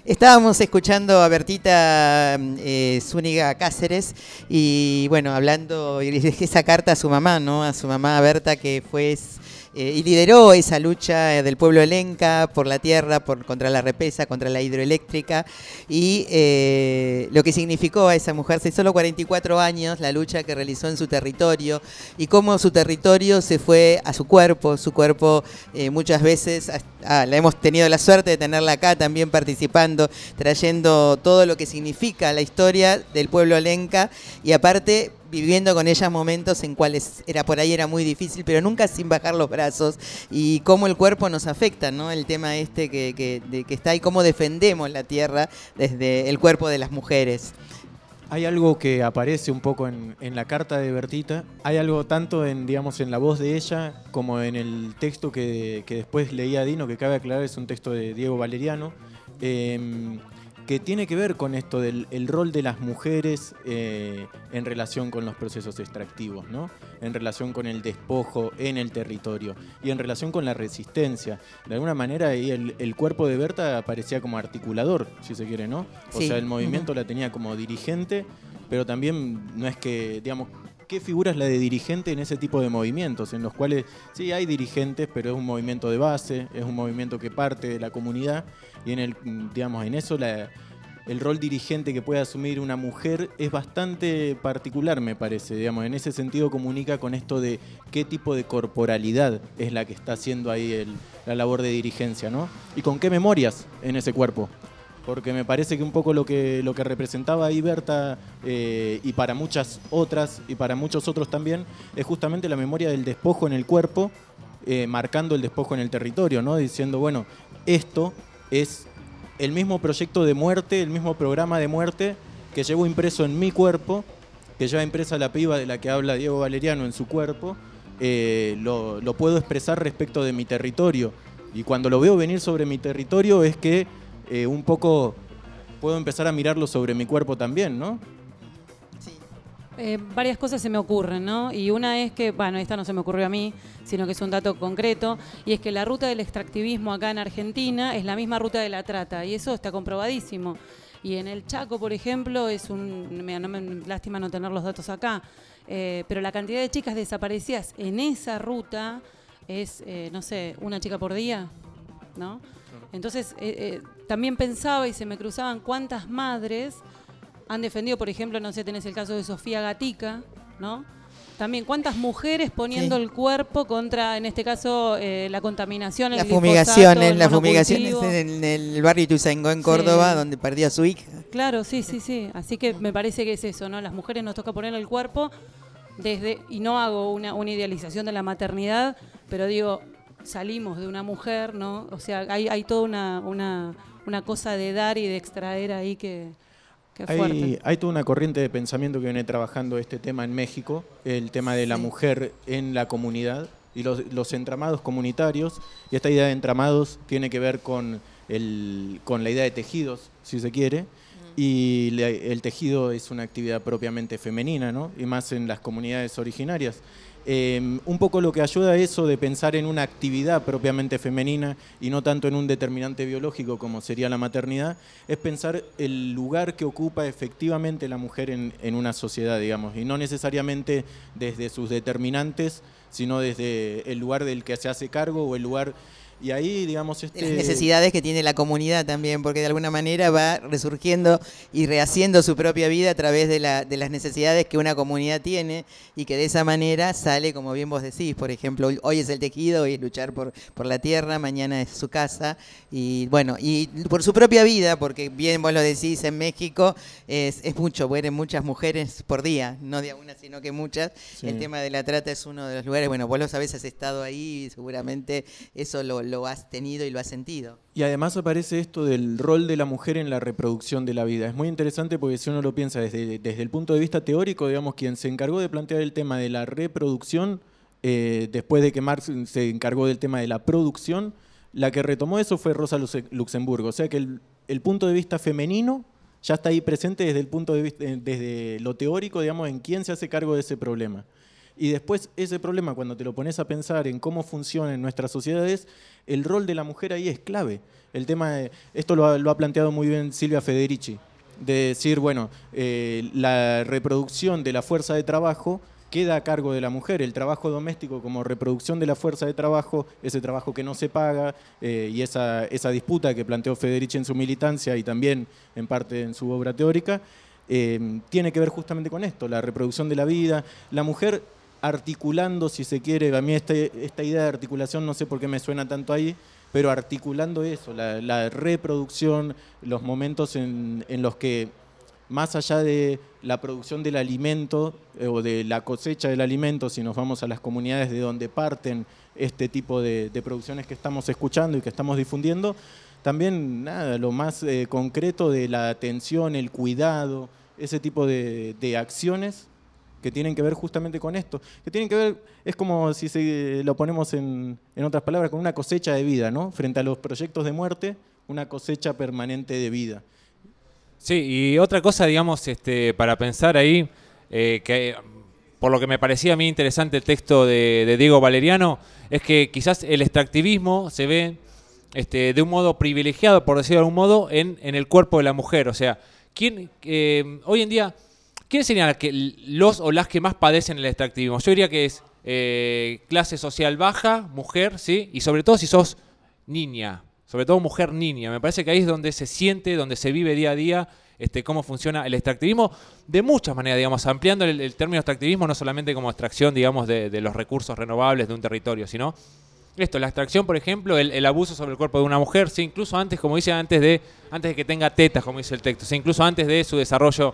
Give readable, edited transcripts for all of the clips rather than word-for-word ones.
Estábamos escuchando a Bertita Zúñiga Cáceres y bueno, hablando de esa carta a su mamá, ¿no? A su mamá Berta, que fue y lideró esa lucha del pueblo lenca por la tierra, contra la represa, contra la hidroeléctrica y lo que significó a esa mujer, solo 44 años, la lucha que realizó en su territorio y cómo su territorio se fue a su cuerpo muchas veces, la hemos tenido la suerte de tenerla acá también participando, trayendo todo lo que significa la historia del pueblo lenca y aparte viviendo con ella momentos en cuales era muy difícil, pero nunca sin bajar los brazos, y cómo el cuerpo nos afecta, ¿no? El tema que está ahí, cómo defendemos la tierra desde el cuerpo de las mujeres. Hay algo que aparece un poco en la carta de Bertita, hay algo tanto en la voz de ella como en el texto que después leía Dino, que cabe aclarar es un texto de Diego Valeriano, que tiene que ver con esto del rol de las mujeres en relación con los procesos extractivos, ¿no? En relación con el despojo en el territorio y en relación con la resistencia. De alguna manera ahí el cuerpo de Berta parecía como articulador, si se quiere, ¿no? O sea, el movimiento la tenía como dirigente, pero también no es que, ¿qué figura es la de dirigente en ese tipo de movimientos? En los cuales sí hay dirigentes, pero es un movimiento de base, es un movimiento que parte de la comunidad y en eso el rol dirigente que puede asumir una mujer es bastante particular, me parece. En ese sentido comunica con esto de qué tipo de corporalidad es la que está haciendo ahí la labor de dirigencia, ¿no? Y con qué memorias en ese cuerpo. Porque me parece que un poco lo que representaba ahí Berta y para muchas otras y para muchos otros también es justamente la memoria del despojo en el cuerpo, marcando el despojo en el territorio, ¿no? Diciendo, bueno, esto es el mismo proyecto de muerte, el mismo programa de muerte que llevo impreso en mi cuerpo, que lleva impresa la piba de la que habla Diego Valeriano en su cuerpo, lo puedo expresar respecto de mi territorio. Y cuando lo veo venir sobre mi territorio es que un poco puedo empezar a mirarlo sobre mi cuerpo también, ¿no? Varias cosas se me ocurren, ¿no? Y una es que, esta no se me ocurrió a mí, sino que es un dato concreto, y es que la ruta del extractivismo acá en Argentina es la misma ruta de la trata, y eso está comprobadísimo. Y en el Chaco, por ejemplo, lástima no tener los datos acá, pero la cantidad de chicas desaparecidas en esa ruta es, una chica por día, ¿no? Entonces, también pensaba y se me cruzaban cuántas madres han defendido, por ejemplo, tenés el caso de Sofía Gatica, ¿no? También, ¿cuántas mujeres poniendo el cuerpo contra, en este caso, la contaminación, las fumigaciones en el barrio Ituzaingó, en Córdoba, donde perdió a su hija. Claro, sí. Así que me parece que es eso, ¿no? Las mujeres nos toca poner el cuerpo y no hago una idealización de la maternidad, pero digo, salimos de una mujer, ¿no? O sea, hay toda una cosa de dar y de extraer ahí que... Hay toda una corriente de pensamiento que viene trabajando este tema en México, el tema de la mujer en la comunidad y los entramados comunitarios. Y esta idea de entramados tiene que ver con la idea de tejidos, si se quiere. Y el tejido es una actividad propiamente femenina, ¿no? Y más en las comunidades originarias. Un poco lo que ayuda a eso de pensar en una actividad propiamente femenina y no tanto en un determinante biológico como sería la maternidad, es pensar el lugar que ocupa efectivamente la mujer en una sociedad, y no necesariamente desde sus determinantes, sino desde el lugar del que se hace cargo o el lugar... Y ahí, las necesidades que tiene la comunidad también, porque de alguna manera va resurgiendo y rehaciendo su propia vida a través de las necesidades que una comunidad tiene y que de esa manera sale, como bien vos decís, por ejemplo, hoy es el tejido, hoy es luchar por la tierra, mañana es su casa y por su propia vida, porque bien vos lo decís, en México es mucho, mueren muchas mujeres por día, no de una sino que muchas. Sí. El tema de la trata es uno de los lugares, vos lo sabés, has estado ahí y seguramente eso lo has tenido y lo has sentido. Y además aparece esto del rol de la mujer en la reproducción de la vida. Es muy interesante porque si uno lo piensa desde el punto de vista teórico, quien se encargó de plantear el tema de la reproducción, después de que Marx se encargó del tema de la producción, la que retomó eso fue Rosa Luxemburgo. O sea que el punto de vista femenino ya está ahí presente desde el punto de vista, desde lo teórico, en quién se hace cargo de ese problema. Y después ese problema, cuando te lo pones a pensar en cómo funciona en nuestras sociedades, el rol de la mujer ahí es clave. El tema esto lo ha planteado muy bien Silvia Federici, de decir, bueno, la reproducción de la fuerza de trabajo queda a cargo de la mujer, el trabajo doméstico como reproducción de la fuerza de trabajo, ese trabajo que no se paga y esa disputa que planteó Federici en su militancia y también en parte en su obra teórica, tiene que ver justamente con esto, la reproducción de la vida, la mujer articulando, si se quiere, a mí esta idea de articulación no sé por qué me suena tanto ahí, pero articulando eso, la reproducción, los momentos en los que más allá de la producción del alimento o de la cosecha del alimento, si nos vamos a las comunidades de donde parten este tipo de producciones que estamos escuchando y que estamos difundiendo, también nada, lo más concreto de la atención, el cuidado, ese tipo de acciones que tienen que ver justamente con esto, que tienen que ver, es como si lo ponemos en otras palabras, con una cosecha de vida, ¿no? Frente a los proyectos de muerte, una cosecha permanente de vida. Sí, y otra cosa, digamos, para pensar ahí, que por lo que me parecía a mí interesante el texto de Diego Valeriano, es que quizás el extractivismo se ve de un modo privilegiado, por decirlo de algún modo, en el cuerpo de la mujer. O sea, hoy en día, ¿quién serían los o las que más padecen el extractivismo? Yo diría que es clase social baja, mujer, ¿sí? Y sobre todo si sos niña. Sobre todo mujer niña. Me parece que ahí es donde se siente, donde se vive día a día cómo funciona el extractivismo de muchas maneras, digamos, ampliando el término extractivismo no solamente como extracción, digamos, de los recursos renovables de un territorio, sino la extracción, por ejemplo, el abuso sobre el cuerpo de una mujer, ¿sí? Incluso antes, como dice, antes de que tenga tetas, como dice el texto, ¿sí? Incluso antes de su desarrollo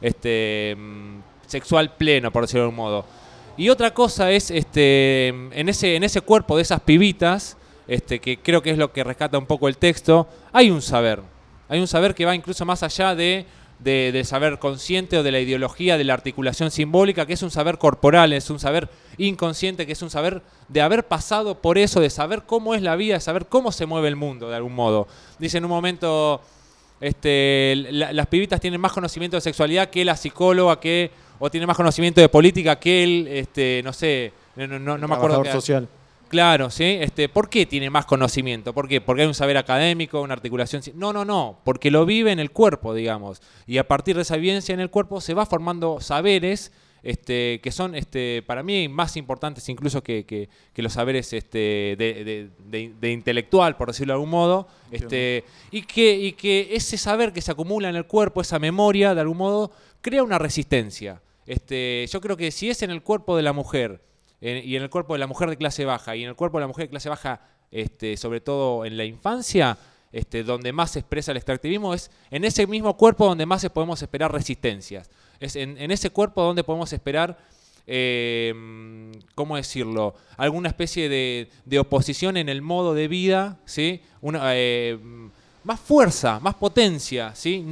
sexual pleno, por decirlo de un modo. Y otra cosa es, en ese cuerpo de esas pibitas, que creo que es lo que rescata un poco el texto, hay un saber que va incluso más allá del saber consciente o de la ideología, de la articulación simbólica, que es un saber corporal, es un saber inconsciente, que es un saber de haber pasado por eso, de saber cómo es la vida, de saber cómo se mueve el mundo de algún modo. Dice en un momento, las pibitas tienen más conocimiento de sexualidad que la psicóloga, o tienen más conocimiento de política que no sé, no me acuerdo. Trabajador social. Claro, ¿sí? ¿Por qué tiene más conocimiento? ¿Por qué? ¿Porque hay un saber académico, una articulación? No, porque lo vive en el cuerpo, digamos. Y a partir de esa vivencia en el cuerpo se va formando saberes que son, para mí, más importantes incluso que los saberes de intelectual, por decirlo de algún modo. Y que ese saber que se acumula en el cuerpo, esa memoria, de algún modo, crea una resistencia. Yo creo que si es en el cuerpo de la mujer, y en el cuerpo de la mujer de clase baja, y en el cuerpo de la mujer de clase baja, sobre todo en la infancia, donde más se expresa el extractivismo, es en ese mismo cuerpo donde más podemos esperar resistencias. Es en ese cuerpo donde podemos esperar, ¿cómo decirlo?, alguna especie de oposición en el modo de vida, ¿sí? Más fuerza, más potencia, ¿sí?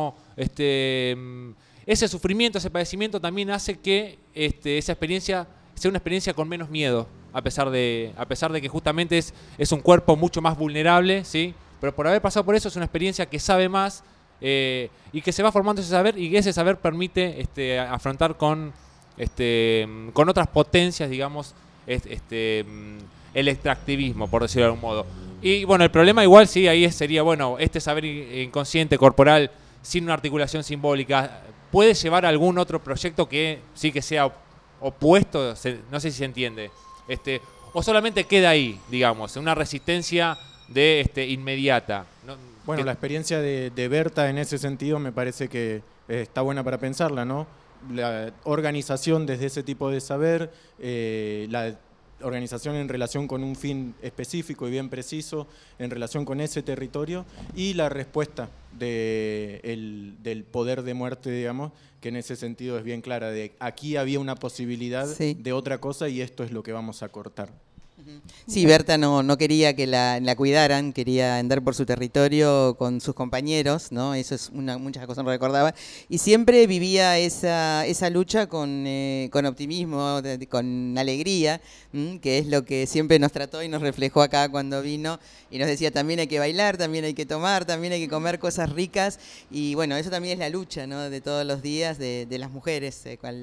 Ese sufrimiento, ese padecimiento también hace que esa experiencia sea una experiencia con menos miedo, a pesar de que justamente es un cuerpo mucho más vulnerable, ¿sí? Pero por haber pasado por eso es una experiencia que sabe más y que se va formando ese saber, y que ese saber permite afrontar con otras potencias, digamos, el extractivismo, por decirlo de algún modo. Y bueno, el problema igual sí, ahí sería, bueno, este saber inconsciente, corporal, sin una articulación simbólica, puede llevar a algún otro proyecto que sí que sea opuesto, no sé si se entiende, o solamente queda ahí, digamos, en una resistencia inmediata. Bueno, la experiencia de Berta en ese sentido me parece que está buena para pensarla, ¿no? La organización desde ese tipo de saber, la organización en relación con un fin específico y bien preciso, en relación con ese territorio, y la respuesta del poder de muerte, digamos, que en ese sentido es bien clara, de aquí había una posibilidad de otra cosa y esto es lo que vamos a cortar. Sí, Berta no quería que la cuidaran, quería andar por su territorio con sus compañeros, ¿no? Eso es muchas cosas no recordaba. Y siempre vivía esa lucha con optimismo, con alegría, que es lo que siempre nos trató y nos reflejó acá cuando vino. Y nos decía, también hay que bailar, también hay que tomar, también hay que comer cosas ricas. Y bueno, eso también es la lucha, ¿no?, de todos los días de las mujeres,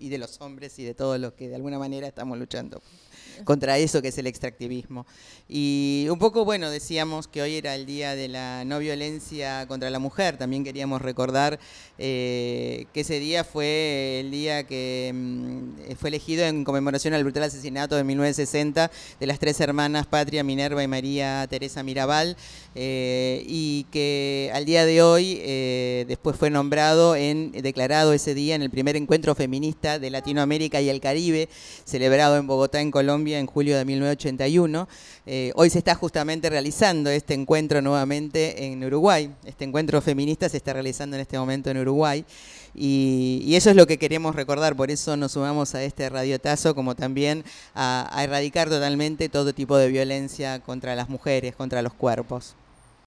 y de los hombres y de todos los que de alguna manera estamos luchando contra eso que es el extractivismo. Y un poco, bueno, decíamos que hoy era el día de la no violencia contra la mujer. También queríamos recordar que ese día fue el día que fue elegido en conmemoración al brutal asesinato de 1960 de las 3 hermanas Patria, Minerva y María Teresa Mirabal, y que al día de hoy después fue declarado ese día en el primer encuentro feminista de Latinoamérica y el Caribe, celebrado en Bogotá, en Colombia, en julio de 1981. Hoy se está justamente realizando este encuentro nuevamente en Uruguay. Este encuentro feminista se está realizando en este momento en Uruguay. Y eso es lo que queremos recordar, por eso nos sumamos a este radiotazo, como también a erradicar totalmente todo tipo de violencia contra las mujeres, contra los cuerpos.